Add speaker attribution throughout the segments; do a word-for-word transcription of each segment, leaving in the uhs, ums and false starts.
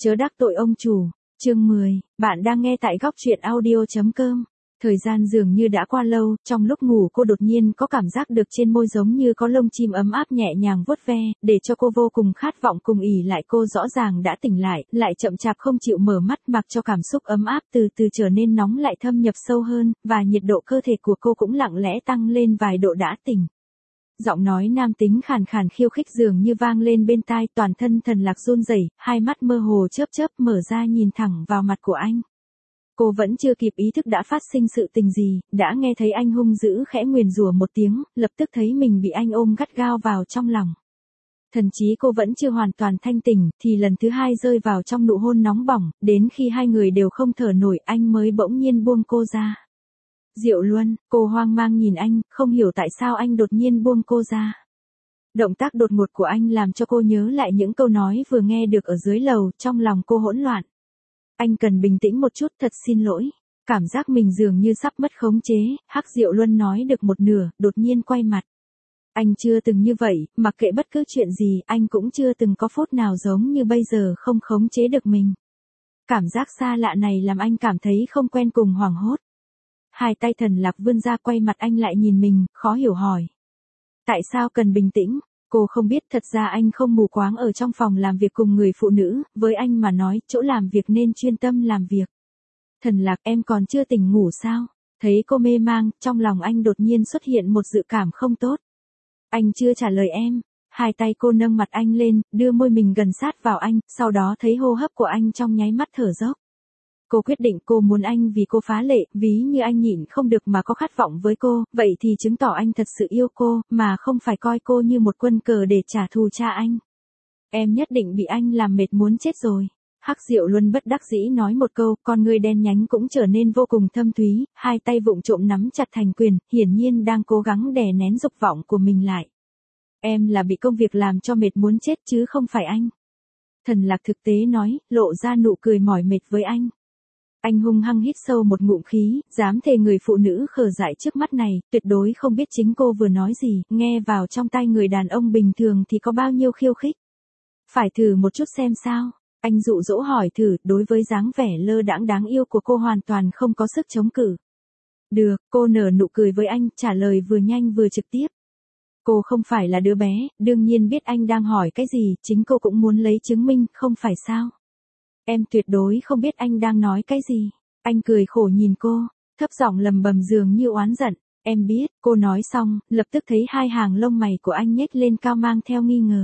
Speaker 1: Chớ đắc tội ông chủ. Chương mười, bạn đang nghe tại góc truyện audio chấm com. Thời gian dường như đã qua lâu, trong lúc ngủ cô đột nhiên có cảm giác được trên môi giống như có lông chim ấm áp nhẹ nhàng vuốt ve, để cho cô vô cùng khát vọng cùng ỉ lại. Cô rõ ràng đã tỉnh lại, lại chậm chạp không chịu mở mắt, mặc cho cảm xúc ấm áp từ từ trở nên nóng lại thâm nhập sâu hơn, và nhiệt độ cơ thể của cô cũng lặng lẽ tăng lên vài độ. Đã tỉnh. Giọng nói nam tính khàn khàn khiêu khích dường như vang lên bên tai, toàn thân Thần Lạc run rẩy, hai mắt mơ hồ chớp chớp mở ra nhìn thẳng vào mặt của anh. Cô vẫn chưa kịp ý thức đã phát sinh sự tình gì, đã nghe thấy anh hung dữ khẽ nguyền rủa một tiếng, lập tức thấy mình bị anh ôm gắt gao vào trong lòng. Thần trí cô vẫn chưa hoàn toàn thanh tỉnh, thì lần thứ hai rơi vào trong nụ hôn nóng bỏng, đến khi hai người đều không thở nổi, anh mới bỗng nhiên buông cô ra. Diệu Luân, cô hoang mang nhìn anh, không hiểu tại sao anh đột nhiên buông cô ra. Động tác đột ngột của anh làm cho cô nhớ lại những câu nói vừa nghe được ở dưới lầu, trong lòng cô hỗn loạn. Anh cần bình tĩnh một chút, thật xin lỗi. Cảm giác mình dường như sắp mất khống chế, Hắc Diệu Luân nói được một nửa, đột nhiên quay mặt. Anh chưa từng như vậy, mặc kệ bất cứ chuyện gì, anh cũng chưa từng có phút nào giống như bây giờ không khống chế được mình. Cảm giác xa lạ này làm anh cảm thấy không quen cùng hoảng hốt. Hai tay Thần Lạc vươn ra, quay mặt anh lại nhìn mình, khó hiểu hỏi. Tại sao cần bình tĩnh? Cô không biết, thật ra anh không mù quáng ở trong phòng làm việc cùng người phụ nữ, với anh mà nói, chỗ làm việc nên chuyên tâm làm việc. Thần Lạc, em còn chưa tỉnh ngủ sao? Thấy cô mê mang, trong lòng anh đột nhiên xuất hiện một dự cảm không tốt. Anh chưa trả lời em. Hai tay cô nâng mặt anh lên, đưa môi mình gần sát vào anh, sau đó thấy hô hấp của anh trong nháy mắt thở dốc. Cô quyết định cô muốn anh vì cô phá lệ, ví như anh nhịn không được mà có khát vọng với cô, vậy thì chứng tỏ anh thật sự yêu cô, mà không phải coi cô như một quân cờ để trả thù cha anh. Em nhất định bị anh làm mệt muốn chết rồi. Hắc Diệu Luân bất đắc dĩ nói một câu, con người đen nhánh cũng trở nên vô cùng thâm thúy, hai tay vụng trộm nắm chặt thành quyền, hiển nhiên đang cố gắng đè nén dục vọng của mình lại. Em là bị công việc làm cho mệt muốn chết chứ không phải anh. Thần Lạc thực tế nói, lộ ra nụ cười mỏi mệt với anh. Anh hung hăng hít sâu một ngụm khí, dám thề người phụ nữ khờ dại trước mắt này, tuyệt đối không biết chính cô vừa nói gì, nghe vào trong tai người đàn ông bình thường thì có bao nhiêu khiêu khích. Phải thử một chút xem sao, anh dụ dỗ hỏi thử, đối với dáng vẻ lơ đãng đáng yêu của cô hoàn toàn không có sức chống cự. Được, cô nở nụ cười với anh, trả lời vừa nhanh vừa trực tiếp. Cô không phải là đứa bé, đương nhiên biết anh đang hỏi cái gì, chính cô cũng muốn lấy chứng minh, không phải sao? Em tuyệt đối không biết anh đang nói cái gì. Anh cười khổ nhìn cô, thấp giọng lầm bầm dường như oán giận. Em biết, cô nói xong, lập tức thấy hai hàng lông mày của anh nhếch lên cao mang theo nghi ngờ.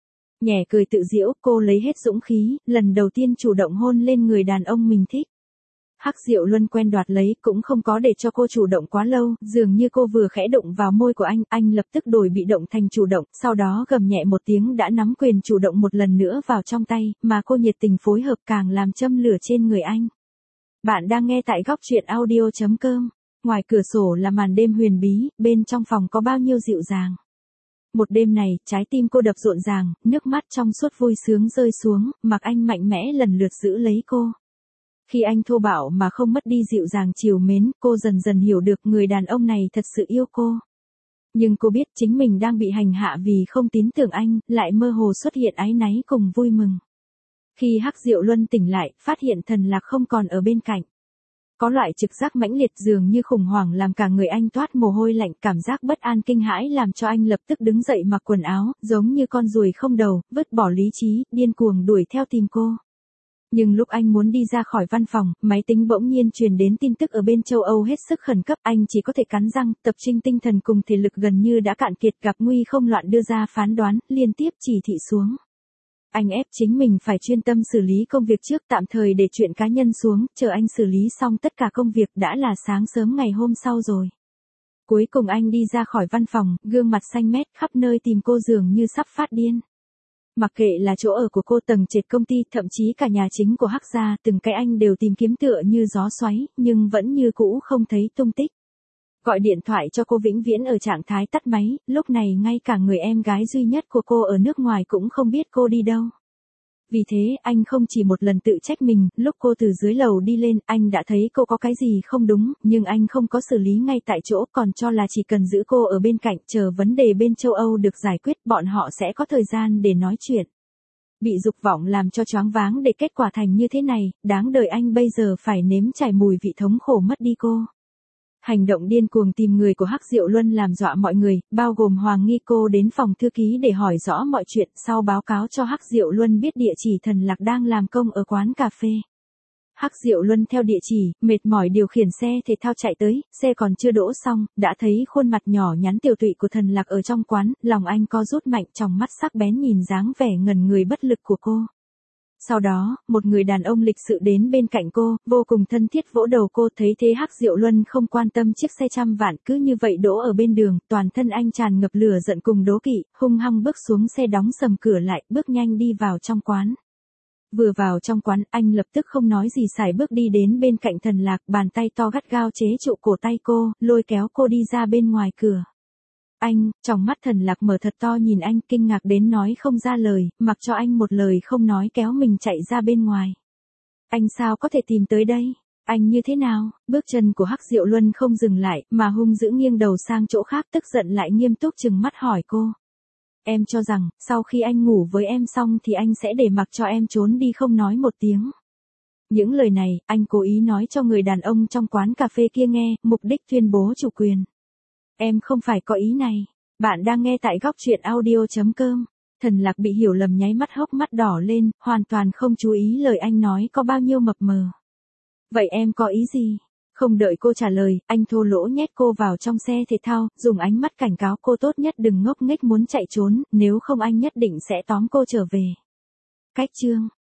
Speaker 1: Nhẹ cười tự giễu, cô lấy hết dũng khí, lần đầu tiên chủ động hôn lên người đàn ông mình thích. Hắc Diệu Luân quen đoạt lấy, cũng không có để cho cô chủ động quá lâu, dường như cô vừa khẽ đụng vào môi của anh, anh lập tức đổi bị động thành chủ động, sau đó gầm nhẹ một tiếng đã nắm quyền chủ động một lần nữa vào trong tay, mà cô nhiệt tình phối hợp càng làm châm lửa trên người anh. Bạn đang nghe tại góc truyện audio chấm com. Ngoài cửa sổ là màn đêm huyền bí, bên trong phòng có bao nhiêu dịu dàng. Một đêm này, trái tim cô đập rộn ràng, nước mắt trong suốt vui sướng rơi xuống, mặc anh mạnh mẽ lần lượt giữ lấy cô. Khi anh thô bạo mà không mất đi dịu dàng trìu mến, cô dần dần hiểu được người đàn ông này thật sự yêu cô. Nhưng cô biết chính mình đang bị hành hạ vì không tin tưởng anh, lại mơ hồ xuất hiện áy náy cùng vui mừng. Khi Hắc Diệu Luân tỉnh lại, phát hiện Thần Lạc không còn ở bên cạnh. Có loại trực giác mãnh liệt dường như khủng hoảng làm cả người anh toát mồ hôi lạnh, cảm giác bất an kinh hãi làm cho anh lập tức đứng dậy mặc quần áo, giống như con ruồi không đầu, vứt bỏ lý trí, điên cuồng đuổi theo tìm cô. Nhưng lúc anh muốn đi ra khỏi văn phòng, máy tính bỗng nhiên truyền đến tin tức ở bên châu Âu hết sức khẩn cấp, anh chỉ có thể cắn răng, tập trung tinh thần cùng thể lực gần như đã cạn kiệt, gặp nguy không loạn đưa ra phán đoán, liên tiếp chỉ thị xuống. Anh ép chính mình phải chuyên tâm xử lý công việc trước, tạm thời để chuyện cá nhân xuống, chờ anh xử lý xong tất cả công việc đã là sáng sớm ngày hôm sau rồi. Cuối cùng anh đi ra khỏi văn phòng, gương mặt xanh mét, khắp nơi tìm cô dường như sắp phát điên. Mặc kệ là chỗ ở của cô, tầng trệt công ty, thậm chí cả nhà chính của Hắc gia, từng cái anh đều tìm kiếm tựa như gió xoáy, nhưng vẫn như cũ không thấy tung tích. Gọi điện thoại cho cô vĩnh viễn ở trạng thái tắt máy, lúc này ngay cả người em gái duy nhất của cô ở nước ngoài cũng không biết cô đi đâu. Vì thế, anh không chỉ một lần tự trách mình, lúc cô từ dưới lầu đi lên, anh đã thấy cô có cái gì không đúng, nhưng anh không có xử lý ngay tại chỗ, còn cho là chỉ cần giữ cô ở bên cạnh, chờ vấn đề bên châu Âu được giải quyết, bọn họ sẽ có thời gian để nói chuyện. Bị dục vọng làm cho choáng váng để kết quả thành như thế này, đáng đời anh bây giờ phải nếm trải mùi vị thống khổ mất đi cô. Hành động điên cuồng tìm người của Hắc Diệu Luân làm dọa mọi người, bao gồm Hoàng Nghi cô đến phòng thư ký để hỏi rõ mọi chuyện, sau báo cáo cho Hắc Diệu Luân biết địa chỉ Thần Lạc đang làm công ở quán cà phê. Hắc Diệu Luân theo địa chỉ, mệt mỏi điều khiển xe thể thao chạy tới, xe còn chưa đỗ xong, đã thấy khuôn mặt nhỏ nhắn tiều tụy của Thần Lạc ở trong quán, lòng anh co rút mạnh, trong mắt sắc bén nhìn dáng vẻ ngẩn người bất lực của cô. Sau đó, một người đàn ông lịch sự đến bên cạnh cô, vô cùng thân thiết vỗ đầu cô, thấy thế Hắc Diệu Luân không quan tâm chiếc xe trăm vạn cứ như vậy đỗ ở bên đường, toàn thân anh tràn ngập lửa giận cùng đố kỵ, hung hăng bước xuống xe đóng sầm cửa lại, bước nhanh đi vào trong quán. Vừa vào trong quán, anh lập tức không nói gì sải bước đi đến bên cạnh Thần Lạc, bàn tay to gắt gao chế trụ cổ tay cô, lôi kéo cô đi ra bên ngoài cửa. Anh, trong mắt Thần Lạc mở thật to nhìn anh, kinh ngạc đến nói không ra lời, mặc cho anh một lời không nói kéo mình chạy ra bên ngoài. Anh sao có thể tìm tới đây? Anh như thế nào? Bước chân của Hắc Diệu Luân không dừng lại, mà hung dữ nghiêng đầu sang chỗ khác, tức giận lại nghiêm túc trừng mắt hỏi cô. Em cho rằng, sau khi anh ngủ với em xong thì anh sẽ để mặc cho em trốn đi không nói một tiếng. Những lời này, anh cố ý nói cho người đàn ông trong quán cà phê kia nghe, mục đích tuyên bố chủ quyền. Em không phải có ý này. Bạn đang nghe tại góc truyện audio chấm com. Thần Lạc bị hiểu lầm nháy mắt hốc mắt đỏ lên, hoàn toàn không chú ý lời anh nói có bao nhiêu mập mờ. Vậy em có ý gì? Không đợi cô trả lời, anh thô lỗ nhét cô vào trong xe thể thao, dùng ánh mắt cảnh cáo cô tốt nhất đừng ngốc nghếch muốn chạy trốn, nếu không anh nhất định sẽ tóm cô trở về. Cách chương